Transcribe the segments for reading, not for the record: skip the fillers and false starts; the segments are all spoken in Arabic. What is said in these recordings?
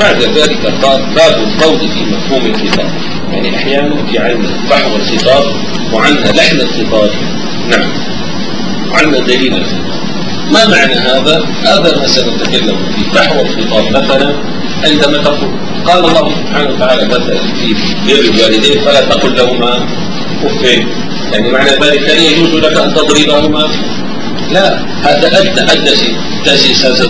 بعد ذلك قال باب القول في مفهوم الخطاب. يعني أحيانا في عنا فحوى الخطاب وعنا لحن الخطاب. نعم، وعنا دليل الخطاب. ما معنى هذا؟ هذا ما سنتكلم فيه. فحوى الخطاب مثلا عندما تقول قال الله سبحانه وتعالى مثلا في بر الوالدين فلا تقل لهما اف، يعني معنى ذلك هل يجوز لك ان تضربهما؟ لا، هذا أدى تأسيس هذا.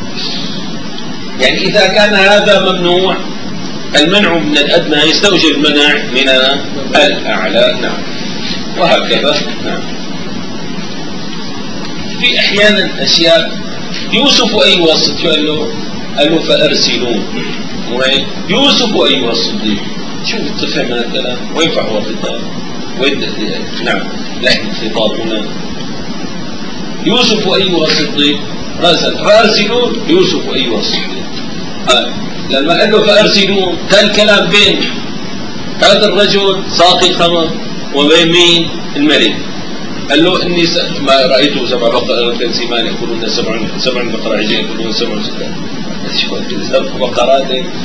يعني إذا كان هذا ممنوع، المنع من الأدنى يستوجب المنع من الأعلى. نعم، وهكذا. نعم. في أحيانا أشياء يوسف أيها الصديق قال له فأرسلون، يوسف أيها الصديق. شوف تفهم هذا الكلام وين فحوى الخطاب؟ نعم، لحن الخطاب هنا. يوسف أيها الصديق فأرسلون يوسف أيها الصديق. لما قال له فأرسلون كان كلام بين هذا الرجل ساقي الخمر وبين مين؟ الملك. قال له إني ما رأيته 7 بقرات سمان يأكلون 7 بقرة عجين يأكلون 7 بقرات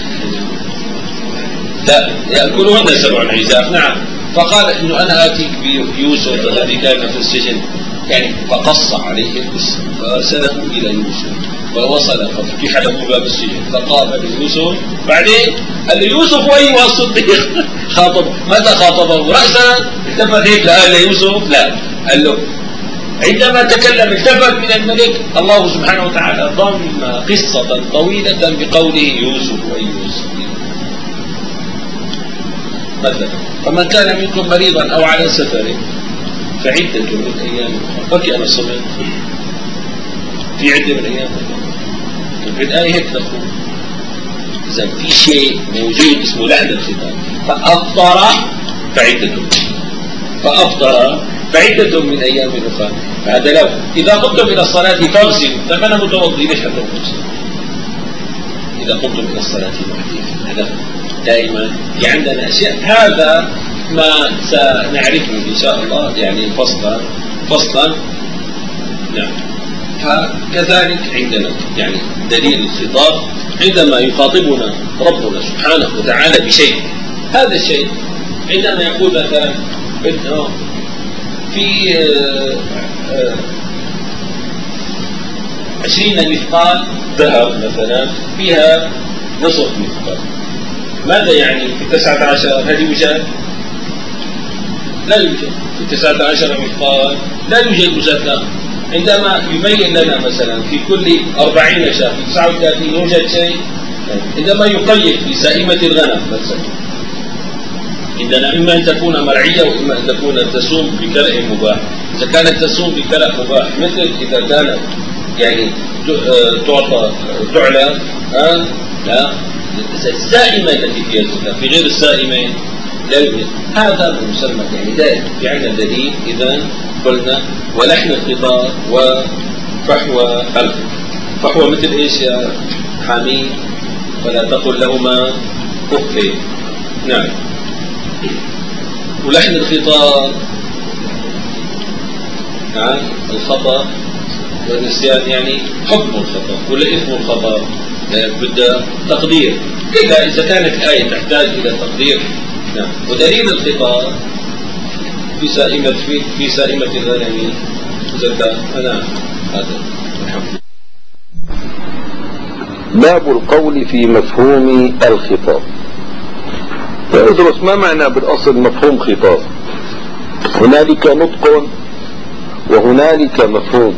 لا يأكلون 7 عجاف. نعم. فقال إنه أنا آتيك بيوسف الذي كان في السجن، يعني فقص عليه القصة فأرسله إلى يوسف فوصل ففتح له باب السجن فقابل يوسف. بعدين قال له يوسف أيها الصديق. خاطب ماذا خاطبه؟ رأسا التفت هيك قال ليوسف؟ لا، قال له عندما تكلم التفت من الملك. الله سبحانه وتعالى ضم قصة طويلة بقوله يوسف أيها الصديق. مثلا فمن كان منكم مريضا أو على سفر فعدة من أيام أخرى. فكي أنا صمت في عدة من أيام في الآية هيك تقول. إذا في شيء موجود اسمه لحن الخطاب. فأفطر فعدة من أيام أخرى. فهذا لو إذا قمتم إلى الصلاة فاغسلوا. طب أنا متوضي ليش حتى إذا قمتم إلى الصلاة هذا دائما في عندنا أشياء. هذا ما سنعرفه إن شاء الله يعني فصلا. نعم. فكذلك عندنا يعني دليل الخطاب عندما يخاطبنا ربنا سبحانه وتعالى بشيء. هذا الشيء عندما يقول مثلا في 20 مثقال ذهب مثلا فيها نصف مثقال. ماذا يعني في 19 هل يوجد؟ لا يوجد. في 19 مثقال لا يوجد مزاد. عندما يبين لنا مثلا في كل 40 شاة في 39 يوجد شيء. عندما يقيد في سائمة الغنم مثلا عندنا إما أن تكون مرعية وإما أن تكون تسوم بكلأ مباح. إذا كانت تسوم بكلأ مباح مثل إذا كانت يعني تعلى لا السائمة التي فيها الزكاة في غير السائمة لا يوجد. هذا المسمى يعني ذلك في عندنا دليل. إذا قلنا ولحن الخطاب وفحوى فحوى مثل إيش يا حميد؟ ولا تقل لهما أف. نعم. ولحن الخطاب نعم الخطأ والنسيان يعني حكم الخطأ ولا إثم الخطأ بدأ تقدير كذا. إذا كانت الآية تحتاج إلى تقدير. نعم. ودليل الخطاب في سائمة الغنم زكاة. نعم. هذا الحمد. باب القول في مفهوم الخطاب. ندرس ما معنى بالأصل مفهوم خطاب. هنالك نطق وهنالك مفهوم.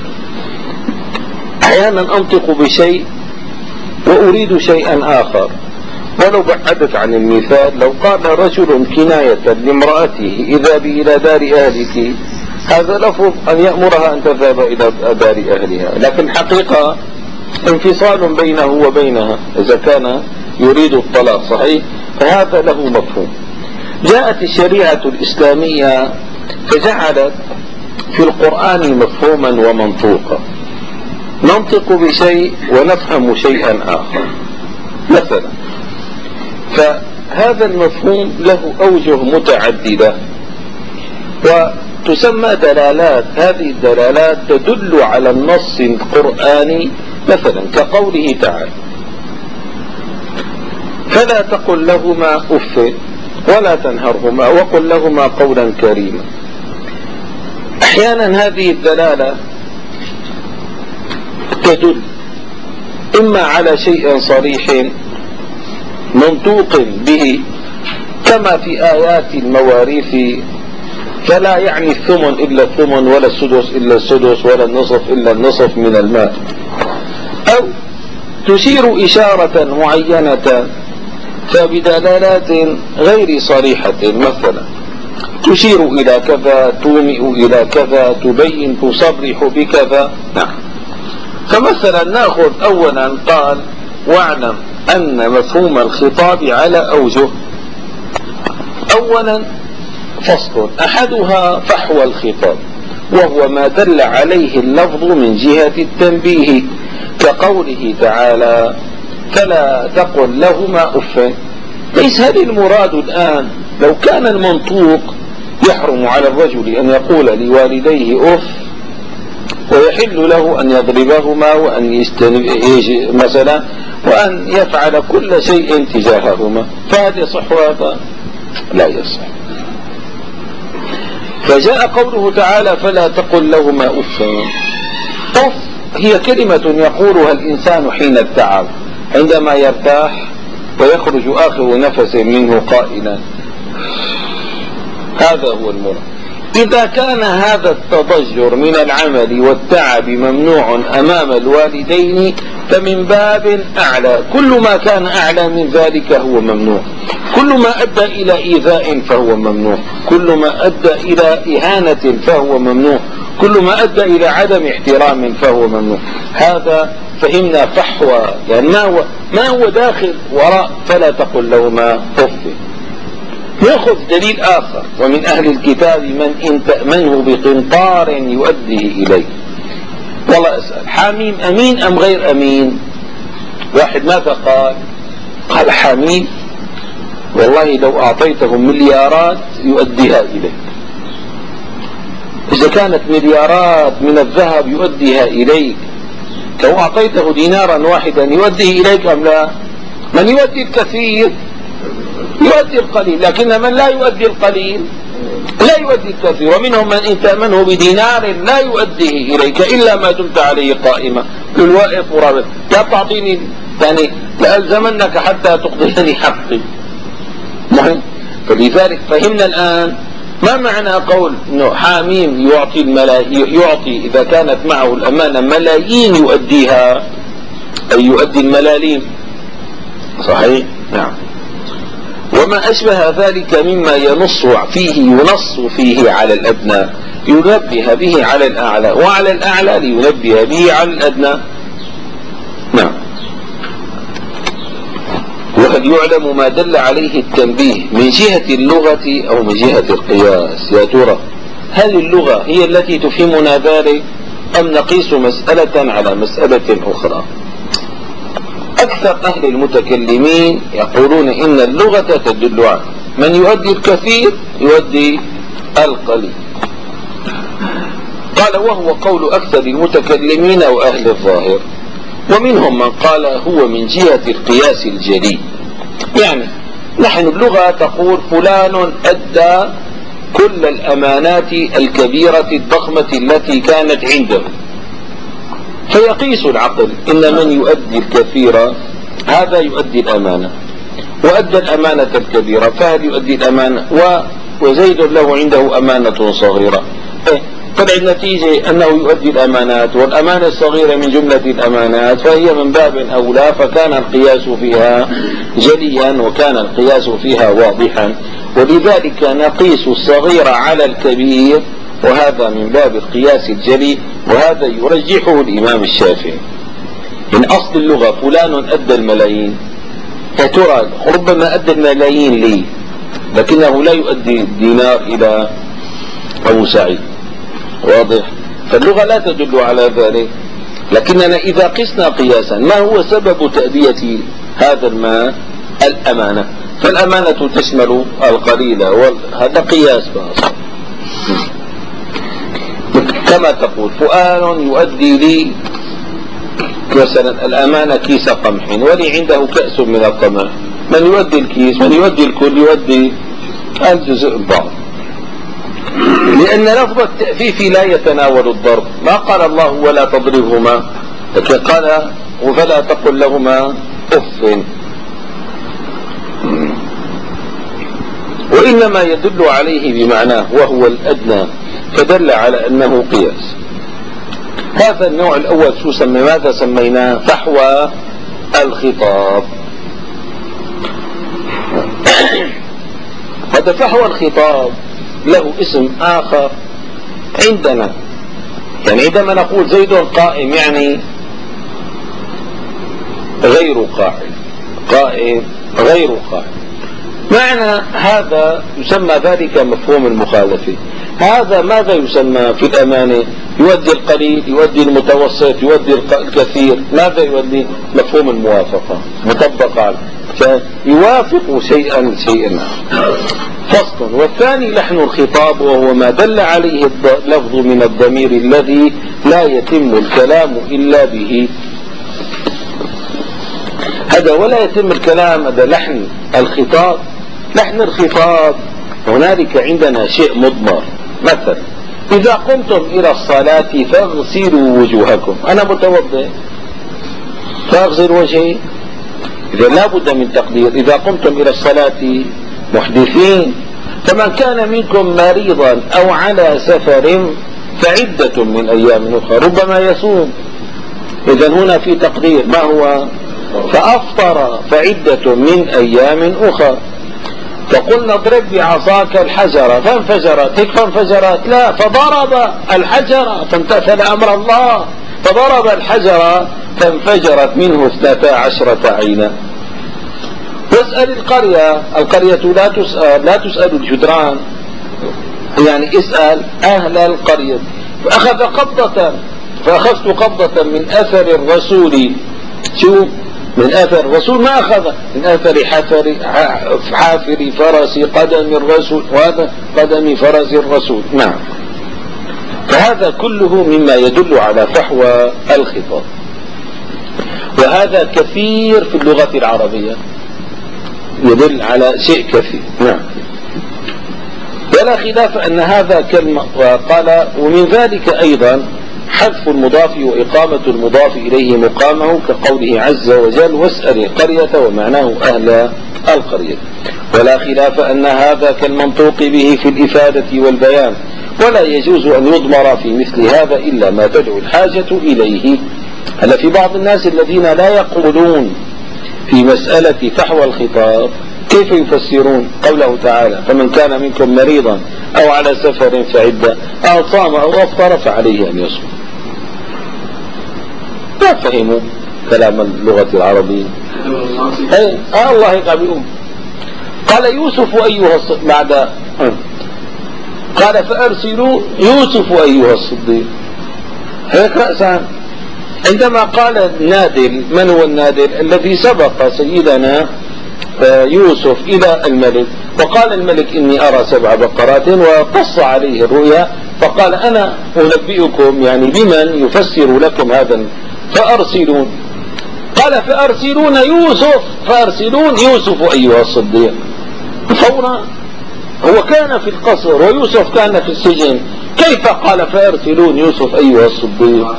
أحيانا أنطق بشيء وأريد شيئا آخر. ولو بعدت عن المثال لو قال رجل كناية لامرأته اذهبي إلى دار أهلك، هذا لفظ أن يأمرها أن تذهب إلى دار أهلها، لكن حقيقة انفصال بينه وبينها إذا كان يريد الطلاق صحيح، فهذا له مفهوم. جاءت الشريعة الإسلامية فجعلت في القرآن مفهوما ومنطوقا. ننطق بشيء ونفهم شيئا آخر مثلا. فهذا المفهوم له أوجه متعددة وتسمى دلالات. هذه الدلالات تدل على النص القرآني مثلا كقوله تعالى فلا تقل لهما أف ولا تنهرهما وقل لهما قولا كريما. أحيانا هذه الدلالة تدل إما على شيء صريح منطوق به كما في آيات المواريث، فلا يعني الثمن إلا الثمن ولا السدس إلا السدس ولا النصف إلا النصف من المال، أو تشير إشارة معينة فبدلالات غير صريحة، مثلا تشير إلى كذا، تومئ إلى كذا، تبين تصرح بكذا. نعم. فمثلا نأخذ أولا قال واعلم أن مفهوم الخطاب على أوجه. أولا فصل أحدها فحوى الخطاب، وهو ما دل عليه اللفظ من جهة التنبيه، كقوله تعالى فلا تقل لهما أف. ليس هذا المراد الآن. لو كان المنطوق يحرم على الرجل أن يقول لوالديه أف، ويحل له أن يضربهما وأن مثلا وأن يفعل كل شيء تجاههما، فهذا يصح وهذا لا يصح. فجاء قوله تعالى فلا تقل لهما أف. أف هي كلمة يقولها الإنسان حين التعب، عندما يرتاح ويخرج آخر نفس منه قائلا. هذا هو المراد. إذا كان هذا التضجر من العمل والتعب ممنوع أمام الوالدين فمن باب أعلى، كل ما كان أعلى من ذلك هو ممنوع. كل ما أدى إلى إيذاء فهو ممنوع، كل ما أدى إلى إهانة فهو ممنوع، كل ما أدى إلى عدم احترام فهو ممنوع. هذا فهمنا فحوى، يعني ما هو داخل وراء فلا تقل لهما أف. نأخذ دليل آخر، ومن أهل الكتاب من إن تأمنه بقنطار يؤديه إليه. والله أسأل، حميم أمين أم غير أمين؟ واحد ماذا قال حميم والله لو أعطيته مليارات يؤديها إليك. إذا كانت مليارات من الذهب يؤديها إليك، لو أعطيته دينارا واحدا يؤديه إليك أم لا؟ من يؤدي الكثير يؤدي القليل، لكن من لا يؤدي القليل لا يؤدي الكثير. ومنهم من إن تأمنه بدينار لا يؤديه إليك إلا ما دمت عليه قائمة. للواقف ورابط لا تعطيني، يعني لألزمنك حتى تقضيني حقي. مهم. فلذلك فهمنا الآن ما معنى قول إنه حاميم يعطي إذا كانت معه الأمانة ملايين يؤديها، أي يؤدي الملاليم. صحيح؟ نعم. وما أشبه ذلك مما ينص فيه على الأدنى ينبه به على الأعلى، وعلى الأعلى لينبه به على الأدنى. نعم. وقد يعلم ما دل عليه التنبيه من جهة اللغة أو من جهة القياس. يا ترى هل اللغة هي التي تفهمنا ذلك أم نقيس مسألة على مسألة أخرى؟ أكثر أهل المتكلمين يقولون إن اللغة تدل على من يؤدي الكثير يؤدي القليل. قال وهو قول أكثر المتكلمين وأهل الظاهر. ومنهم من قال هو من جهة القياس الجلي، يعني نحن اللغة تقول فلان أدى كل الأمانات الكبيرة الضخمة التي كانت عنده، فيقيس العقل إن من يؤدي الكثير هذا يؤدي الأمانة، وأدى الأمانة الكبيرة فهذا يؤدي الأمانة، وزيد له عنده أمانة صغيرة، طلع النتيجة أنه يؤدي الأمانات، والأمانة الصغيرة من جملة الأمانات، فهي من باب أولى، فكان القياس فيها جليا وكان القياس فيها واضحا. ولذلك نقيس الصغير على الكبير، وهذا من باب القياس الجلي، وهذا يرجحه الإمام الشافعي. من أصل اللغة فلان أدى الملايين، فترى ربما أدى الملايين لي لكنه لا يؤدي الدينار إلى أبو سعيد. واضح؟ فاللغة لا تدل على ذلك، لكننا إذا قسنا قياسا ما هو سبب تأدية هذا المال؟ الأمانة، فالأمانة تشمل القليل، وهذا قياس باص. كما تقول فؤاد يؤدي لي مثلا الأمانة كيس قمح ولي عنده كأس من القمح، من يودي الكيس، من يودي الكل، يودي الجزء البعض. لأن لفظ التأفيف لا يتناول الضرب، ما قال الله ولا تضربهما، لكن قال وفلا تقل لهما أف، وإنما يدل عليه بمعناه وهو الأدنى، فدل على أنه قياس. هذا النوع الأول شو سمي؟ ماذا سميناه؟ فحوى الخطاب. هذا فحوى الخطاب له اسم آخر عندنا، يعني عندما نقول زيد قائم يعني غير قائم، قائم غير قائم، معنى هذا يسمى ذلك مفهوم المخالفة. هذا ماذا يسمى في الأمانة؟ يؤدي القليل، يؤدي المتوسط، يؤدي الكثير. ماذا يؤدي؟ مفهوم الموافقة مطبق عليه، فيوافق شيئا شيئا. فصل. والثاني لحن الخطاب، وهو ما دل عليه اللفظ من الضمير الذي لا يتم الكلام إلا به. هذا ولا يتم الكلام، هذا لحن الخطاب. لحن الخطاب هنالك عندنا شيء مضمر، مثلا إذا قمتم إلى الصلاة فاغسلوا وجوهكم، أنا متوضئ فاغسل وجهي، إذا لا بد من تقدير إذا قمتم إلى الصلاة محدثين، فمن كان منكم مريضا أو على سفر فعدة من أيام أخرى، ربما يصوم. إذا هنا في تقدير، ما هو؟ فأفطر فعدة من أيام أخرى. فقلنا اضرب بعصاك الحجر فانفجرت، هيك فانفجرت؟ لا، فضرب الحجر فامتثل أمر الله، فضرب الحجر فانفجرت منه 12 عينا. واسأل القرية، القرية لا تسأل الجدران، يعني اسأل أهل القرية. فأخذ قبضة، فأخذت قبضة من أثر الرسول. شو من أثر الرسول؟ ما أخذ من أثر حافر فرس قدم الرسول، وهذا قدم فرس الرسول. نعم. فهذا كله مما يدل على فحوى الخطاب، وهذا كثير في اللغة العربية، يدل على شيء كثير. نعم. ولا خلاف أن هذا كلمة. قال ومن ذلك أيضا حذف المضاف وإقامة المضاف إليه مقامه، كقوله عز وجل واسأل القرية، ومعناه أهل القرية. ولا خلاف أن هذا كالمنطوق به في الإفادة والبيان، ولا يجوز أن يضمر في مثل هذا إلا ما تدعو الحاجة إليه. هل في بعض الناس الذين لا يقولون في مسألة فحوى الخطاب كيف يفسرون قوله تعالى فمن كان منكم مريضا أو على سفر فعدة، أو صام أو أفطر فعليه أن يصوم؟ ما فهموا كلام اللغة العربية. الله يقابلهم. قال يوسف أيها بعد قال فأرسلوا يوسف أيها الصديق، هيك رأسا. عندما قال النادل، من هو النادل؟ الذي سبق سيدنا يوسف إلى الملك، وقال الملك إني أرى 7 بقرات، وقص عليه الرؤيا، فقال أنا أنبئكم يعني بمن يفسر لكم هذا، فأرسلون. قال فأرسلون يوسف، فأرسلون يوسف أيها الصديق فورا. هو كان في القصر ويوسف كان في السجن، كيف قال فأرسلون يوسف أيها الصديق؟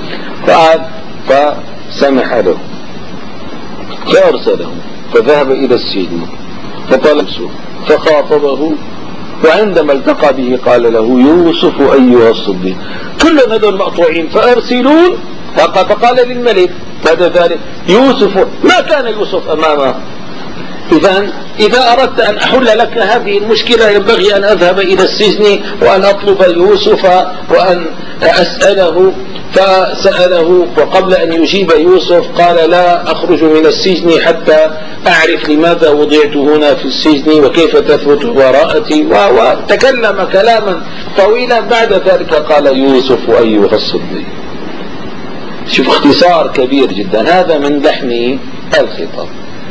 فسمح له فأرسله، فذهب إلى السجن فطلب فخاطبه، وعندما التقى به قال له يوسف أيها الصديق. كل هذول مقطوعين. فأرسلون، فقال للملك بعد ذلك يوسف، ما كان يوسف أمامه. إذا أردت أن أحل لك هذه المشكلة ينبغي أن أذهب إلى السجن وأن أطلب يوسف وأن أسأله. فسأله، وقبل أن يجيب يوسف قال لا أخرج من السجن حتى أعرف لماذا وضعت هنا في السجن وكيف تثبت براءتي، وتكلم كلاما طويلا. بعد ذلك قال يوسف أيها الصديق. شوف اختصار كبير جدا. هذا من لحن الخطاب.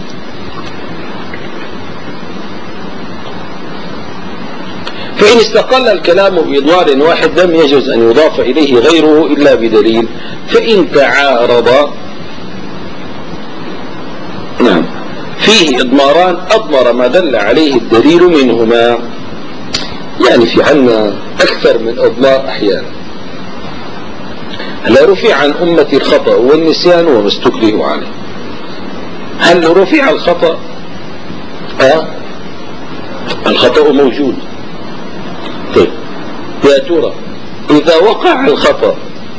فإن استقل الكلام بإضمار واحد لم يجوز أن يضاف إليه غيره إلا بدليل. فإن تعارض في فيه إضماران أضمر ما دل عليه الدليل منهما. يعني في عنا أكثر من إضمار أحيانا. هل رفع عن أمتي الخطأ والنسيان وما استكرهوا عليه؟ هل رفع الخطأ؟ الخطأ موجود. طيب يا ترى إذا وقع الخطأ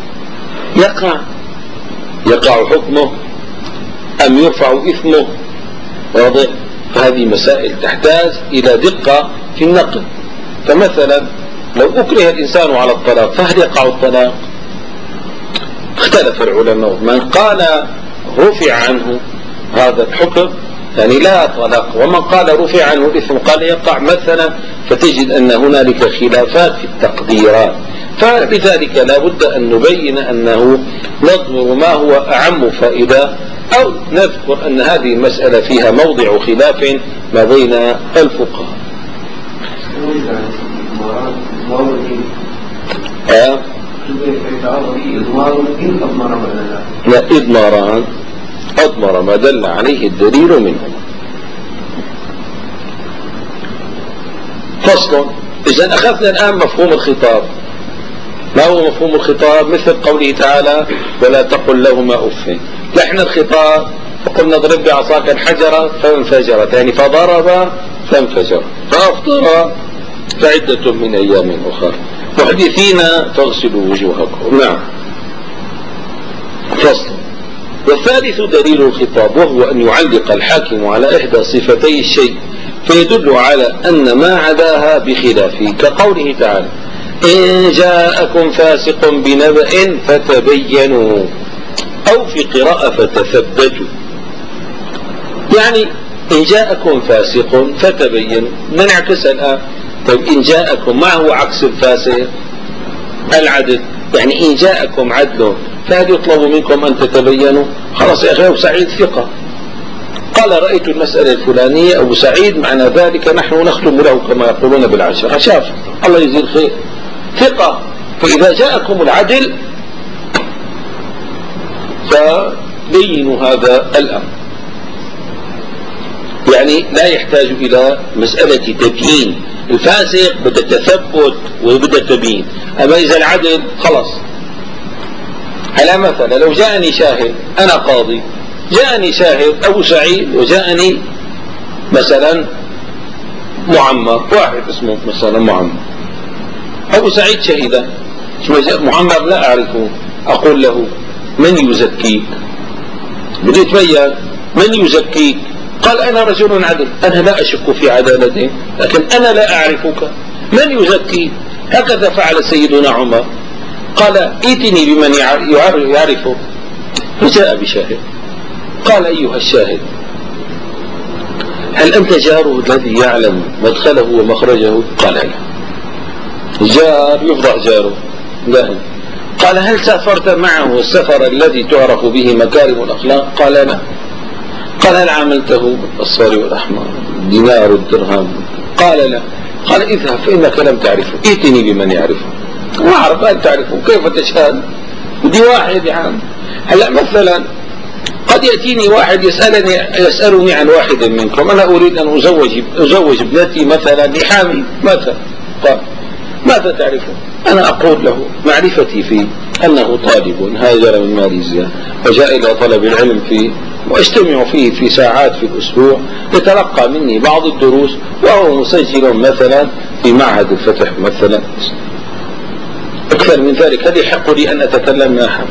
يقع حكمه أم يرفع إثمه؟ واضح؟ فهذه مسائل تحتاج إلى دقة في النقل. فمثلا لو أكره الإنسان على الطلاق فهل يقع الطلاق؟ اختلف العلماء، من قال رفع عنه هذا الحكم يعني لا طلاق، ومن قال رفع عنه الإثم قال يقع مثلا، فتجد أن هنالك خلافات في التقديرات. فلذلك لا بد أن نبين أنه نضمر ما هو أعم فائدة، أو نذكر أن هذه المسألة فيها موضع خلاف ما بين الفقهاء. لا، إضماران أضمر ما دل عليه الدليل منه. فصل. إذا أخذنا الآن مفهوم الخطاب. ما هو مفهوم الخطاب؟ مثل قوله تعالى ولا تقل لهما أف. لحن الخطاب فقلنا اضرب بعصاك الحجر فانفجرت، يعني فضرب فانفجر، فأفطر فعدة من أيام أخرى، محدثين فاغسلوا وجوهكم. نعم. فصل. والثالث دليل الخطاب، وهو أن يعلق الحاكم على إحدى صفتي الشيء فيدل على أن ما عداها بخلافه، كقوله تعالى إن جاءكم فاسق بنبأ فتبينوا، أو في قراءة فتثبتوا. يعني إن جاءكم فاسق فتبينوا. ننعكس الآن. طيب إن جاءكم ما هو عكس الفاسق؟ العدل. يعني إن جاءكم عدل فهل يطلب منكم أن تتبينوا؟ خلاص يا أخي أبو سعيد ثقة، قال رأيت المسألة الفلانية أبو سعيد، معنى ذلك نحن نختم له كما يقولون بالعشرة، شاف الله يجزيه الخير، ثقة. فإذا جاءكم العدل فبينوا هذا الأمر. يعني لا يحتاج إلى مسألة تبيين. الفاسق بدأ تثبت وبدأ تبيين، أما إذا العدل خلاص. على مثلا لو جاءني شاهد، أنا قاضي، جاءني شاهد أبو سعيد وجاءني مثلا معمر، واحد اسمه مثلا معمر، أبو سعيد شهيدا، معمر لا أعرفه، أقول له من يزكيك؟ بدي يتبين من يزكيك؟ قال أنا رجل عدل، أنا لا أشك في عدالته، لكن أنا لا أعرفك، من يزكيك؟ هكذا فعل سيدنا عمر، قال ائتني بمن يعرفه، فجاء بشاهد، قال أيها الشاهد هل أنت جاره الذي يعلم مدخله ومخرجه؟ قال لا. جار يفضح جاره؟ لا. قال هل سافرت معه السفر الذي تعرف به مكارم الأخلاق؟ قال لا. قال هل عملته الصار والأحمر دينار الدرهم؟ قال لا. قال اذهب فإنك لم تعرفه، ائتني بمن يعرفه. ما أعرف أن تعرفه، كيف تشهد؟ بدي واحد يعني. هلا مثلا قد يأتيني واحد يسألني عن واحد منكم، أنا أريد أن أزوج ابنتي مثلا لحامي مثلا، قال ماذا تعرفه؟ أنا أقول له معرفتي فيه أنه طالب هاجر من ماليزيا وجاء إلى طلب العلم فيه، واجتمع فيه في ساعات في الأسبوع، يتلقى مني بعض الدروس، وهو مسجل مثلا في معهد الفتح مثلا. أكثر من ذلك هل يحق لي أن أتكلم معه؟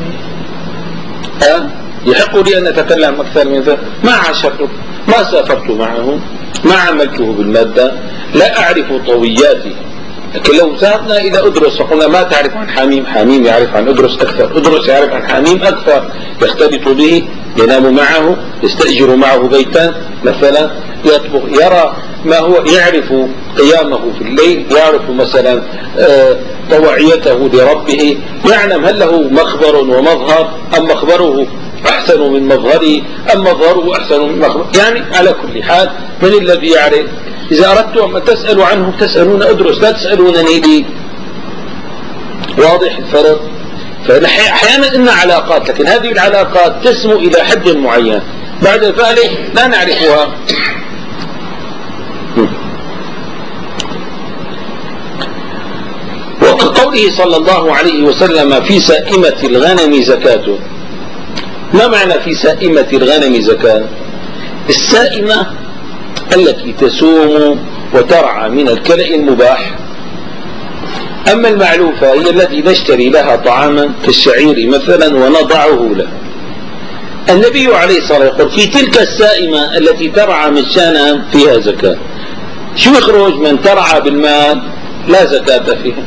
يحق لي أن أتكلم أكثر من ذلك؟ ما عاشرته، ما سافرت معه، ما عملته بالمادة، لا أعرف طوياته. لكن لو ذهبنا إلى أدرس وقلنا ما تعرف عن حميم، حميم يعرف عن أدرس أكثر، أدرس يعرف عن حميم أكثر، يختلط به، ينام معه، يستأجر معه بيتا مثلا، يطبخ، يرى ما هو، يعرف قيامه في الليل، يعرف مثلا طوعيته لربه، يعلم هل له مخبر ومظهر أم مخبره أحسن من مظهره أم مظهره أحسن من مخبره. يعني على كل حال من الذي يعرف؟ إذا أردتم أن تسألوا عنه تسألون أدرس، لا تسألونني لي. واضح الفرق؟ فأحيانا إن علاقات، لكن هذه العلاقات تسمو إلى حد معين، بعد ذلك لا نعرفها. وكقوله صلى الله عليه وسلم في سائمة الغنم زكاة. ما معنى في سائمة الغنم زكاة؟ السائمة التي تسوم وترعى من الكلأ المباح، أما المعلوفة هي التي نشتري لها طعاما كالشعير مثلا ونضعه له. النبي عليه الصلاة والسلام يقول في تلك السائمة التي ترعى مجانا فيها زكاة. شو يخرج من ترعى بالمال لا زكاة فيها؟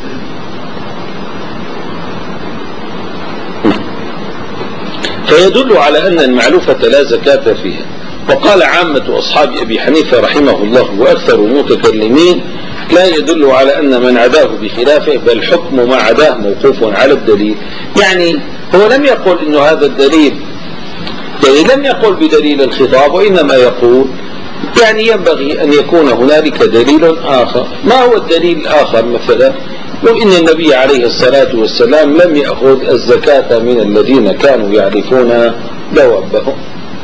فيدل على أن المعلوفة لا زكاة فيها. وقال عامة أصحاب أبي حنيفة رحمه الله وأكثر المتكلمين لا يدل على أن من عداه بخلافه، بل حكم ما عداه موقوف على الدليل. يعني هو لم يقل إنه هذا الدليل، يعني لم يقل بدليل الخطاب، وإنما يقول يعني ينبغي أن يكون هنالك دليل آخر. ما هو الدليل الآخر؟ مثلا وإن النبي عليه الصلاة والسلام لم يأخذ الزكاة من الذين كانوا يعرفون دوابهم،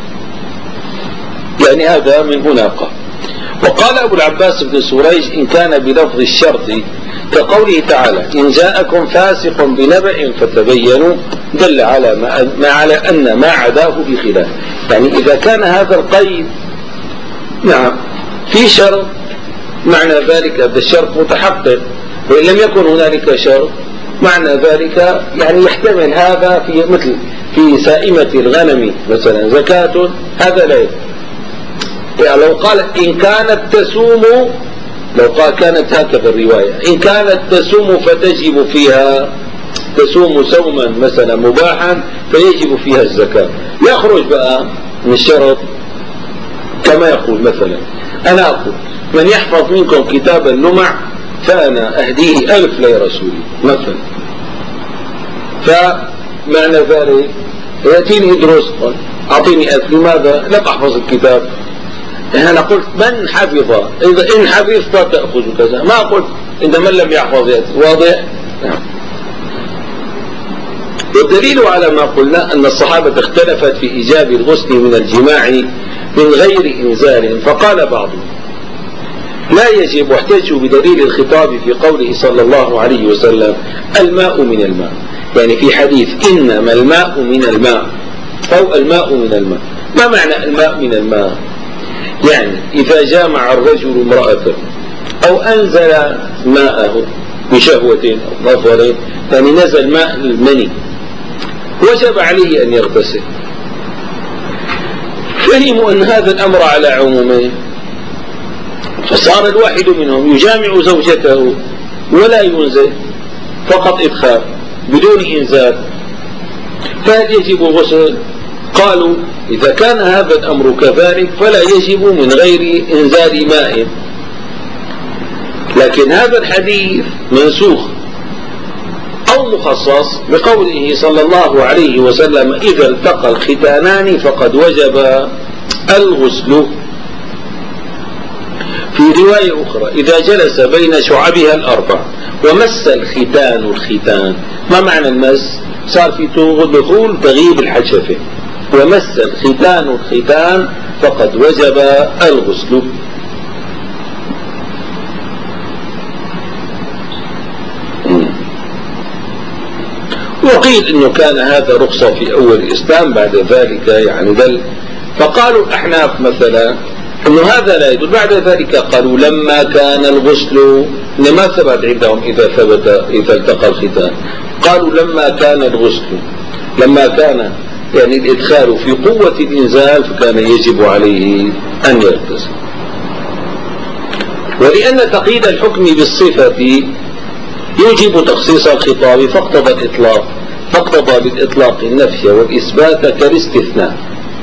يعني هذا من هنا قال. وقال أبو العباس بن سريج إن كان بلفظ الشرط كقوله تعالى إن جاءكم فاسق بنبأ فتبينوا، دل على أن ما عداه بخلاف. يعني إذا كان هذا القيد نعم في شرط، معنى ذلك هذا الشرط متحقق، وإن لم يكن هنالك شرط معنى ذلك يعني يحتمل هذا في مثل في سائمة الغنم مثلا زكاة، هذا لا يكون. يعني لو قال إن كانت تسوم، لو قال كانت هكذا الرواية إن كانت تسوم فتجب فيها، تسوم سوما مثلا مباحا فيجب فيها الزكاة، يخرج بقى من الشرط. كما يقول مثلا أنا أقول من يحفظ منكم كتاب اللمع فأنا أهديه 1000 لرسولي مثلا، فمعنى ذلك يأتيني يدرس أعطيني 1000، لماذا لا تحفظ الكتاب؟ أنا قلت من حفظ، إذا إن حفظت تأخذ كذا، ما قلت إذا من لم يحفظ يأتي. واضح؟ والدليل على ما قلنا أن الصحابة اختلفت في إيجاب الغسل من الجماع من غير إنزال، فقال بعضهم لا يجب، واحتجوا بدليل الخطاب في قوله صلى الله عليه وسلم الماء من الماء، يعني في حديث إنما الماء من الماء أو الماء من الماء. ما معنى الماء من الماء؟ يعني إذا جامع الرجل امرأته أو أنزل ماءه بشهوة أو ظفر، يعني نزل ماء المني، وجب عليه أن يغتسل. فهموا أن هذا الأمر على عمومه، فصار الواحد منهم يجامع زوجته ولا ينزل، فقط إدخال بدون إنزال، فهل يجب غسل؟ قالوا إذا كان هذا الأمر كذلك فلا يجب من غير إنزال ماء. لكن هذا الحديث منسوخ أو مخصص بقوله صلى الله عليه وسلم إذا التقى الختانان فقد وجب الغسل. في رواية أخرى إذا جلس بين شعبها الأربع ومس الختان الختان. ما معنى المس؟ صار في دخول تغييب الحشفة، ومس الختان الختان فقد وجب الغسل. وقيل إنه كان هذا رخصة في أول الإسلام، بعد ذلك يعني دل. فقالوا الأحناف مثلا إنه هذا لا يدل، بعد ذلك قالوا لما كان الغسل، لما ثبت عندهم إذا التقى الختان، قالوا لما كان الغسل، لما كان يعني الإدخال في قوة الإنزال فكان يجب عليه أن يغتسل. ولأن تقييد الحكم بالصفة يوجب تخصيص الخطاب فاقتضى بالإطلاق النفي والإثبات كالاستثناء.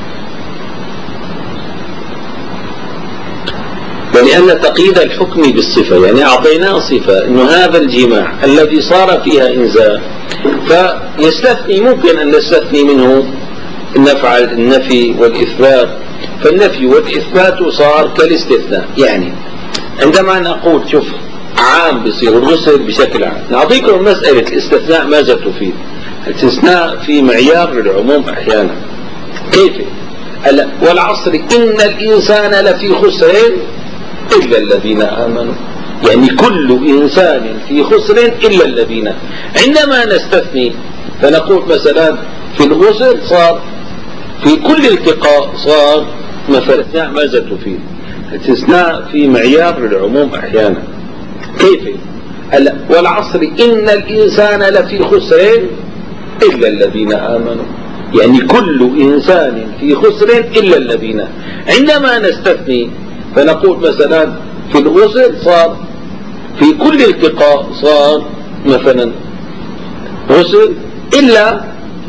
ولأن تقييد الحكم بالصفة يعني أعطيناه صفة إنه هذا الجماع الذي صار فيها إنزال، فيستثني، ممكن أن نستثني منه نفعل النفي والإثبات، فالنفي والإثبات صار كالاستثناء. يعني عندما نقول شوف عام بصير الغسل بشكل عام، نعطيكم مسألة الاستثناء ماذا تفيد. الاستثناء في معيار للعموم أحيانا. كيف؟ والعصر إن الإنسان لفي خسر إلا الذين آمنوا، يعني كل إنسان في خسر إلا الذين. عندما نستثني فنقول مثلا في الغسل صار، في كل التقاء صار مثلا استثناء ماذا تفيد؟ استثناء في معيار للعموم أحيانا. كيف؟ هلا والعصر إن الإنسان لفي خسر إلا الذين آمنوا، يعني كل إنسان في خسر إلا الذين. عندما نستثني فنقول مثلا في الغسل صار، في كل التقاء صار مثلا غسل إلا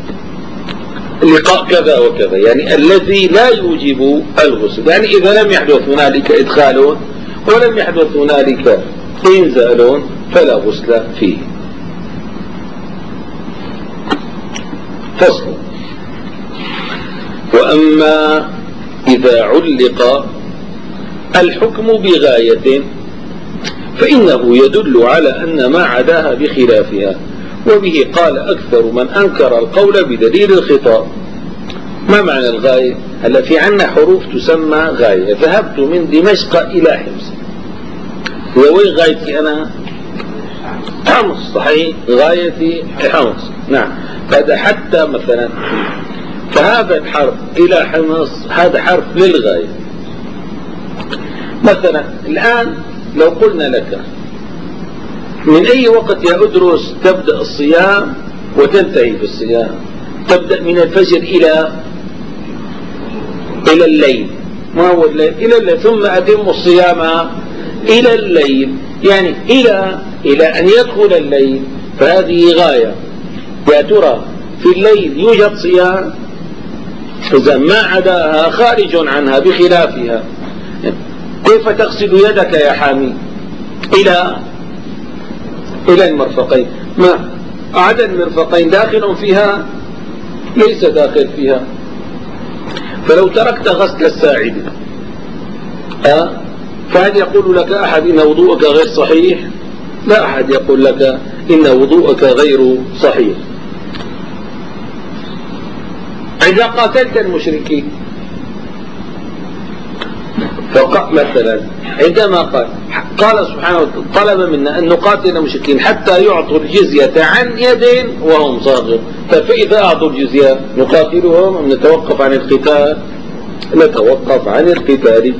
لقاء كذا وكذا، يعني الذي لا يوجب الغسل. يعني إذا لم يحدث هنالك إدخال ولم يحدث هنالك إنزال فلا غسل فيه. فصل. وأما إذا علق الحكم بغاية فإنه يدل على أن ما عداها بخلافها، وبه قال أكثر من أنكر القول بدليل الخطاب. ما معنى الغاية؟ هلا في عنا حروف تسمى غاية. ذهبت من دمشق إلى حمص، هي وين غايتي أنا؟ حمص، صحيح، غايتي حمص، نعم. هذا حتى مثلا فهذا الحرف إلى حمص هذا حرف للغاية. مثلا الآن لو قلنا لك من أي وقت يا أدرس تبدأ الصيام وتنتهي في الصيام؟ تبدأ من الفجر إلى الليل. ما هو الليل؟ إلى الليل، ثم أتم الصيام إلى الليل، يعني إلى أن يدخل الليل. فهذه غاية. يا ترى في الليل يوجد صيام؟ إذا ما عداها خارج عنها بخلافها. كيف تغسل يدك يا حامي؟ إلى المرفقين. ما عدا المرفقين داخل فيها؟ ليس داخل فيها. فلو تركت غسل الساعد فهل يقول لك أحد إن وضوءك غير صحيح؟ لا أحد يقول لك إن وضوءك غير صحيح. إذا قاتلت المشركين مثلا عندما قال سبحانه وتعالى طلب منا أن نقاتل المشركين حتى يعطوا الجزية عن يد وهم صاغر. فإذا أعطوا الجزية نقاتلهم أم نتوقف عن القتال؟ نتوقف عن القتال.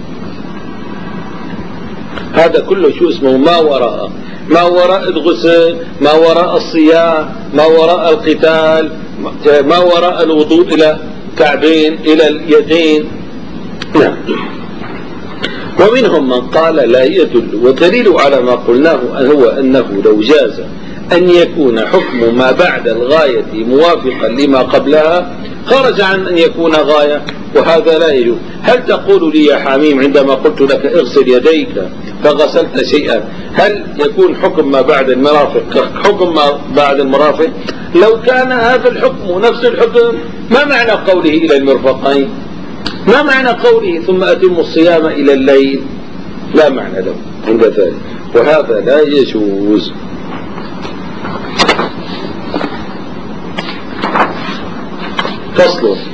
هذا كله شو اسمه؟ ما وراء الغسل، ما وراء الصيام، ما وراء القتال، ما وراء الوضوء إلى كعبين إلى اليدين. نعم. ومنهم من قال لا يدل، والدليل على ما قلناه هو أنه لو جاز أن يكون حكم ما بعد الغاية موافقا لما قبلها خرج عن أن يكون غاية، وهذا لا يجوز. هل تقول لي يا حميم عندما قلت لك اغسل يديك فغسلت شيئا هل يكون حكم ما بعد المرافق حكم ما بعد المرافق؟ لو كان هذا الحكم نفس الحكم ما معنى قوله إلى المرفقين؟ ما معنى قوله ثم أتم الصيام إلى الليل؟ لا معنى له عند ذلك، وهذا لا يجوز. فصل.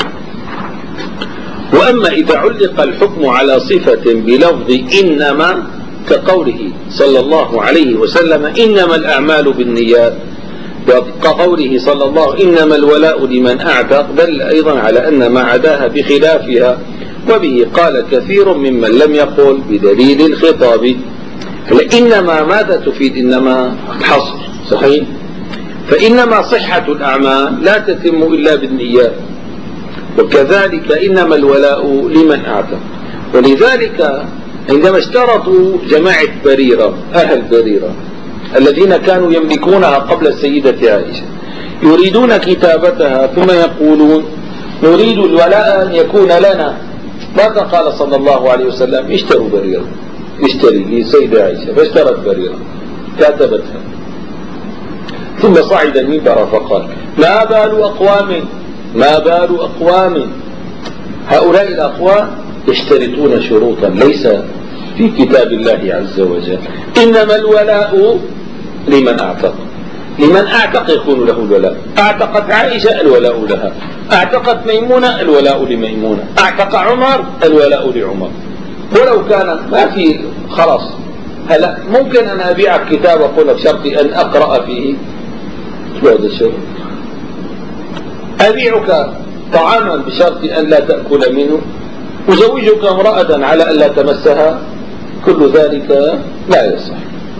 وأما إذا علق الحكم على صفة بلفظ إنما كقوله صلى الله عليه وسلم إنما الأعمال بالنيات، وكقوله صلى الله إنما الولاء لمن أعتق، دل أيضا على أن ما عداها بخلافها. وبه قال كثير ممن لم يقل بدليل الخطاب. إنما ماذا تفيد؟ إنما حصر، صحيح. فإنما صحة الأعمال لا تتم إلا بالنيات، وكذلك إنما الولاء لمن أعتق. ولذلك عندما اشترطوا جماعة بريرة، أهل بريرة الذين كانوا يملكونها قبل السيدة عائشة، يريدون كتابتها ثم يقولون نريد الولاء أن يكون لنا. ماذا قال صلى الله عليه وسلم؟ اشتروا بريرة، اشتري للسيدة عائشة، فاشترت بريرة كاتبتها. ثم صعد المنبر فقال ما بال أقوام هؤلاء الأقوام يشترطون شروطا ليس في كتاب الله عز وجل. إنما الولاء لمن أعتق، لمن أعتق يكون له الولاء. أعتقت عائشة الولاء لها، أعتقت ميمونة الولاء لميمونة، أعتق عمر الولاء لعمر. ولو كان ما في خلاص. هلا ممكن أن أبيعك كتاب أقول لك شرطي أن أقرأ فيه، شو هذا الشيء؟ أبيعك طعاما بشرط أن لا تأكل منه، أزوجك امرأة على أن لا تمسها، كل ذلك لا يصح.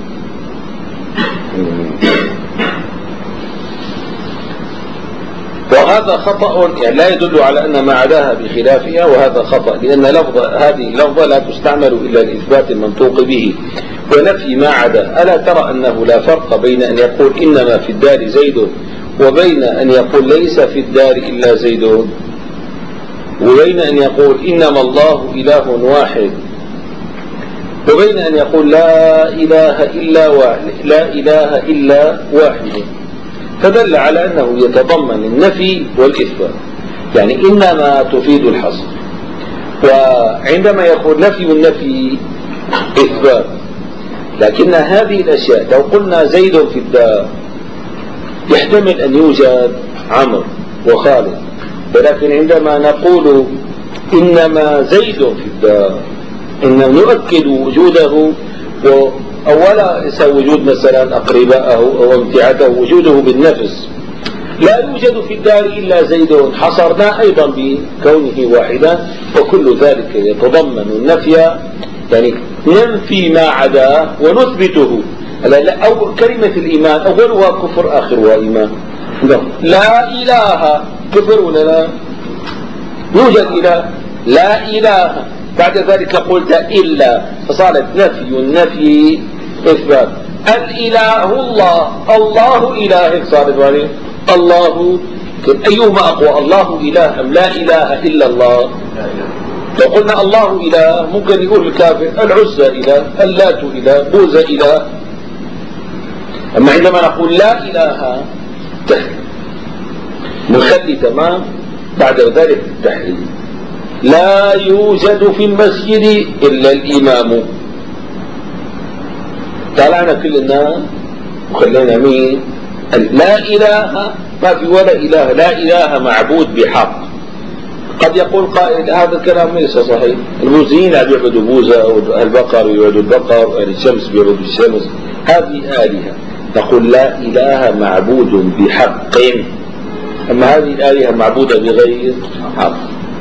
وهذا خطأ، يعني لا يدل على أن ما عداها بخلافها، وهذا خطأ، لأن هذه اللفظة لا تستعمل إلا لإثبات المنطوق به ونفي ما عداه. ألا ترى أنه لا فرق بين أن يقول إنما في الدار زيد وبين أن يقول ليس في الدار إلا زيد، وبين أن يقول إنما الله إله واحد، وبين أن يقول لا إله إلا واحد، لا إله إلا واحد. فدل على أنه يتضمن النفي والإثبات، يعني إنما تفيد الحصر. وعندما يقول نفي النفي إثبات، لكن هذه الأشياء لو قلنا زيد في الدار يحتمل أن يوجد عمرو وخالد، ولكن عندما نقول إنما زيد في الدار إنما نؤكد وجوده، وأولا وجود مثلا أقربائه أو امتعته وجوده بالنفس. لا يوجد في الدار إلا زيد، حصرنا أيضا بكونه واحدا، وكل ذلك يتضمن النفي، يعني ننفي ما عداه ونثبته. أو كلمة الإيمان أولها كفر آخرها إيمان. لا إله كفر ولا لا؟ يوجد إله، لا إله، بعد ذلك قلت إلا، فصارت نفي النفي إثبات. الإله الله، الله إله، صارت الله، أيهما أقوى، الله إله أم لا إله إلا الله؟ لو قلنا الله إله ممكن يقول الكافر العزى إله، اللات إله، بوذا إله. أما عندما نقول لا إله نخلي تمام، بعد ذلك التحريم. لا يوجد في المسجد إلا الإمام، طلعنا كلنا وخلينا مين؟ لا إله، ما في ولا إله، لا إله معبود بحق. قد يقول قائل هذا الكلام ليس صحيح، البوذيين يعبدوا بوذا، أو البقر يعبدوا البقر، أهل الشمس يعبدوا الشمس، هذه آلهة. نقول لا إله معبود بحق، أما هذه الآلهة معبودة بغير حق.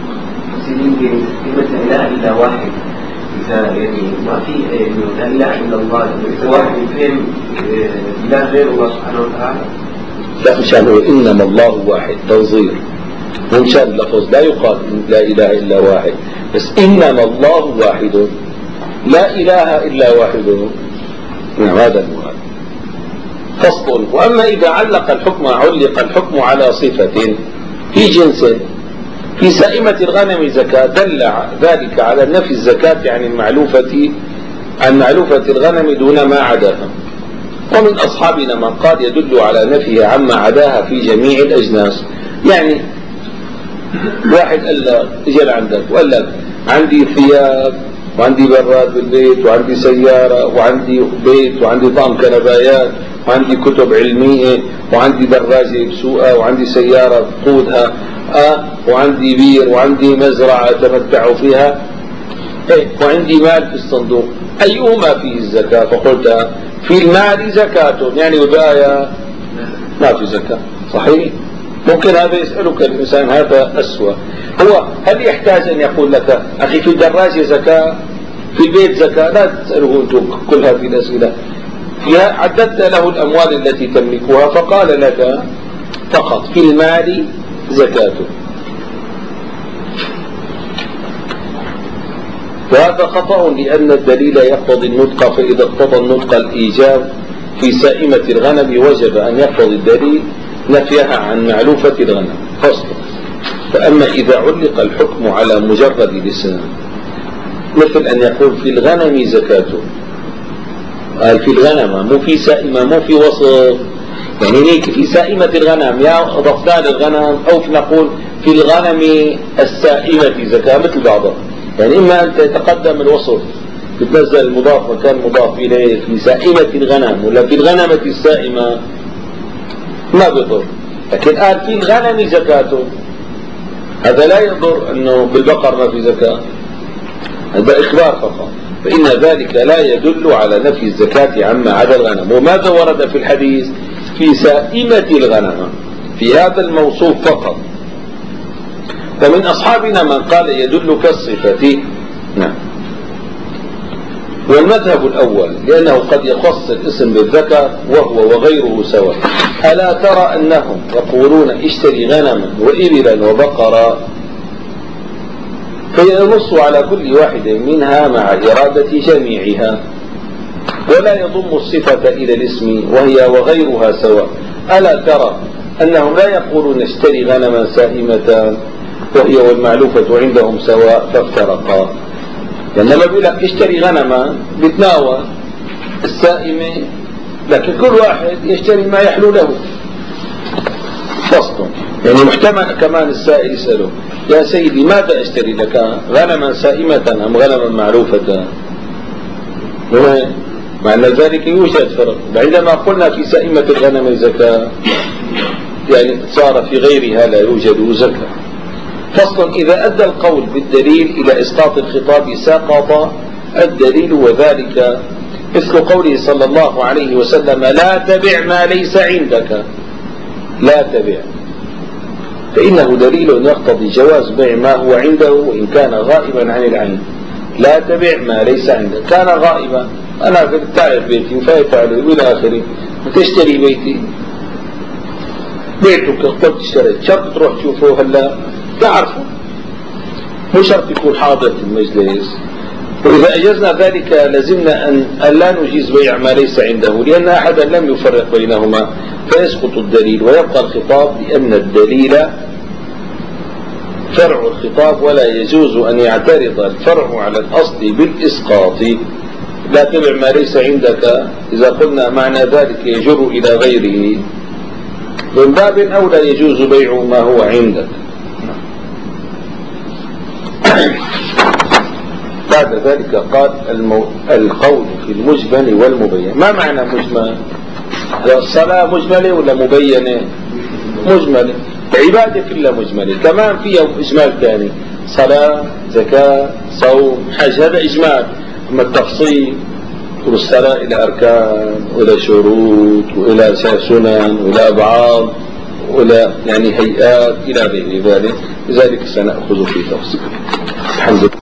كلمة لا إله إلا واحد، إذا يعني ما في لا إله إلا الله، إذا واحد يفهم إله غير الله سبحانه وتعالى. لا، مشان هو إنما الله واحد تنظير، ومشان اللفظ لا يقال لا إله إلا واحد، بس إنما الله واحد، لا إله إلا واحد. نعم، هذا المراد. فصل. وأما إذا علق الحكم على صفة في جنس، في سائمة الغنم زكاة، دل ذلك على نفي الزكاة عن معلوفة الغنم دون ما عداها. ومن أصحابنا من قال يدل على نفيها عما عداها في جميع الأجناس. يعني واحد قال لك اجى لعندك وقال لك عندي ثياب، وعندي براد بالبيت، وعندي سيارة، وعندي بيت، وعندي طعم كنبايات، وعندي كتب علمية، وعندي دراجة بسوقها، وعندي سيارة بقودها، وعندي بير، وعندي مزرعة أتمتع فيها، وعندي مال في الصندوق، أيهما فيه الزكاة؟ فقلت في المال زكاة، يعني والباقي ما في زكاة. صحيح؟ ممكن هذا يسألك الإنسان، هذا أسوأ. هو هل يحتاج أن يقول لك أخي في الدراجة زكاة، في البيت زكاة؟ لا تسأله أنتم كل هذه الأسئلة. عددت له الأموال التي تملكها فقال لك فقط في المال زكاة. وهذا خطأ، لأن الدليل يقتضي النطق، فإذا اقتضى النطق الإيجاب في سائمة الغنم وجب أن يقتضي الدليل نفيها عن معلوفة الغنم. فصل. فأما إذا علق الحكم على مجرد لسان، مثل أن يقول في الغنم زكاة، قال في الغنم، مو في سائمة، مو في وصف، يعني هيك في سائمة الغنم يا ضفدان الغنم، أو نقول في الغنم السائمة زكاة، مثل بعضها. يعني إما أن يتقدم الوصف بتنزل المضاف مكان مضاف إليه، في سائمة الغنم ولا في الغنمة السائمة، ما بيضر. لكن قال في الغنم زكاة، هذا لا يضر أنه بالبقر ما في زكاة، هذا إخبار فقط، فإن ذلك لا يدل على نفي الزكاة عما عدا الغنم. وماذا ورد في الحديث؟ في سائمة الغنم، في هذا الموصوف فقط. ومن أصحابنا من قال يدل كالصفة. نعم. والمذهب الأول لأنه قد يخص الاسم بالذكر وهو وغيره سواء. ألا ترى أنهم يقولون اشتري غنما وإبلا وبقرا، فينص على كل واحد منها مع إرادة جميعها، ولا يضم الصفة إلى الاسم وهي وغيرها سواء. ألا ترى أنهم لا يقولون اشتري غنما سائمة وهي والمعلوفة عندهم سواء فافترقا. لأن لما بيقول لك اشتري غنما بتناول السائمة، لكن كل واحد يشتري ما يحلو له. فصل. يعني محتمل كمان السائل يسأله يا سيدي ماذا اشتري لك، غنما سائمة أم غنما معلوفة؟ معنى ذلك يوجد فرق. عندما قلنا في سائمة الغنم زكاة يعني صار في غيرها لا يوجد زكاة. فصل. إذا أدى القول بالدليل إلى إسقاط الخطاب سقط الدليل، وذلك مثل قوله صلى الله عليه وسلم لا تبع ما ليس عندك. لا تبع، فإنه دليل يقتضي جواز بيع ما هو عنده وإن كان غائبا عن العين. لا تبع ما ليس عندك، كان غائبا، أنا تعرف بيتي وفايت عليه إلى آخره، تشتري بيتي، بيتك قد اشتريت، شرط تروح تشوفه هلا تعرفه، مو شرط يكون حاضر في المجلس. وإذا أجزنا ذلك لزمنا أن لا نجيز بيع ما ليس عنده، لأن أحدا لم يفرق بينهما فيسقط الدليل ويبقى الخطاب، لأن الدليل فرع الخطاب ولا يجوز أن يعترض الفرع على الأصل بالإسقاط. لا تبع ما ليس عندك إذا قلنا معنى ذلك يجر إلى غيره، من باب أولى يجوز بيع ما هو عندك. بعد ذلك قال القول في المجمل والمبين. ما معنى مجمل؟ الصلاة مجملة ولا مبينة؟ مجملة. العبادة كلها مجملة، كمان فيها إجمال ثاني، صلاة زكاة صوم حج، هذا إجمال. أما التفصيل والصلاة إلى أركان وإلى شروط وإلى سنن وإلى أبعاد وإلى يعني هيئات إلى غير ذلك، لذلك سنأخذ في تفصيل. الحمد لله.